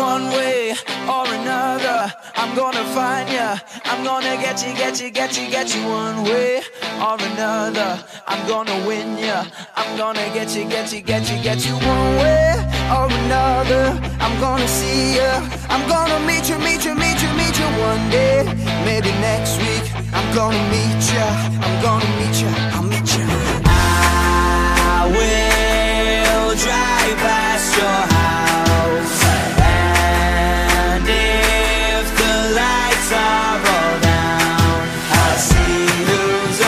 one way or another. I'm gonna find ya. I'm gonna get you, get you, get you, get you one way or another. I'm gonna win ya. I'm gonna get you, get you, get you, get you one way or another. I'm gonna see ya. I'm gonna meet you, meet you, meet you, meet you one day. Maybe next week. I'm gonna meet ya. I'm gonna meet ya. I'll meet ya. I will drive past your house, and if the lights are all down, I'll see who's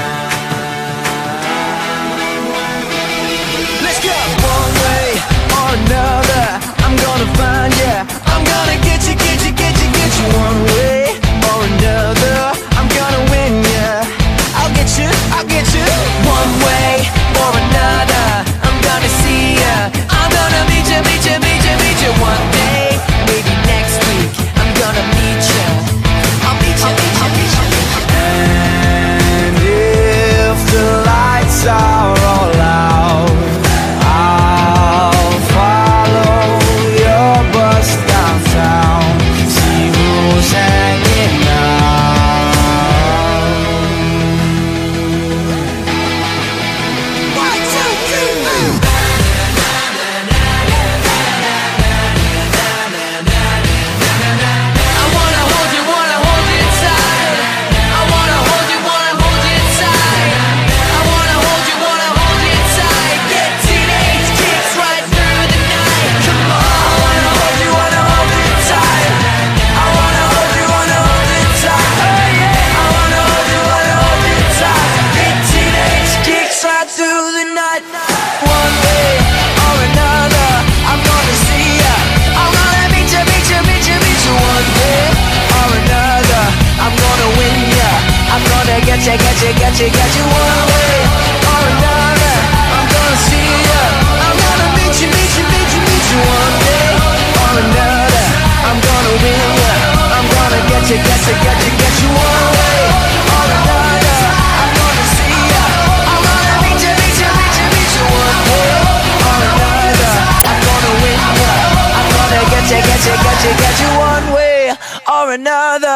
around. Let's go! One way or another, I'm gonna find ya. I'm gonna get you, get you, get you, get you one way or another. I'm gonna win ya. I'll get you, I'll get you one way or another. I'm gonna see ya. I'm gonna meet you, meet you, meet you, meet you one day. Maybe next week. I'm gonna meet you. I'll meet you, I'll meet you. And if the lights are all out, I'll follow your bus downtown. See who's hanging out. Get you one way or another. I'm gonna see ya. I'm gonna meet you, meet you, meet you, meet you one day or another. I'm gonna win ya. I'm gonna get you, get you, get you, get you one way or another. I'm gonna see ya. I'm gonna meet you, meet you, meet you, meet you one way or another. I'm gonna win ya. I'm gonna get you, get you, get you, get you one way or another.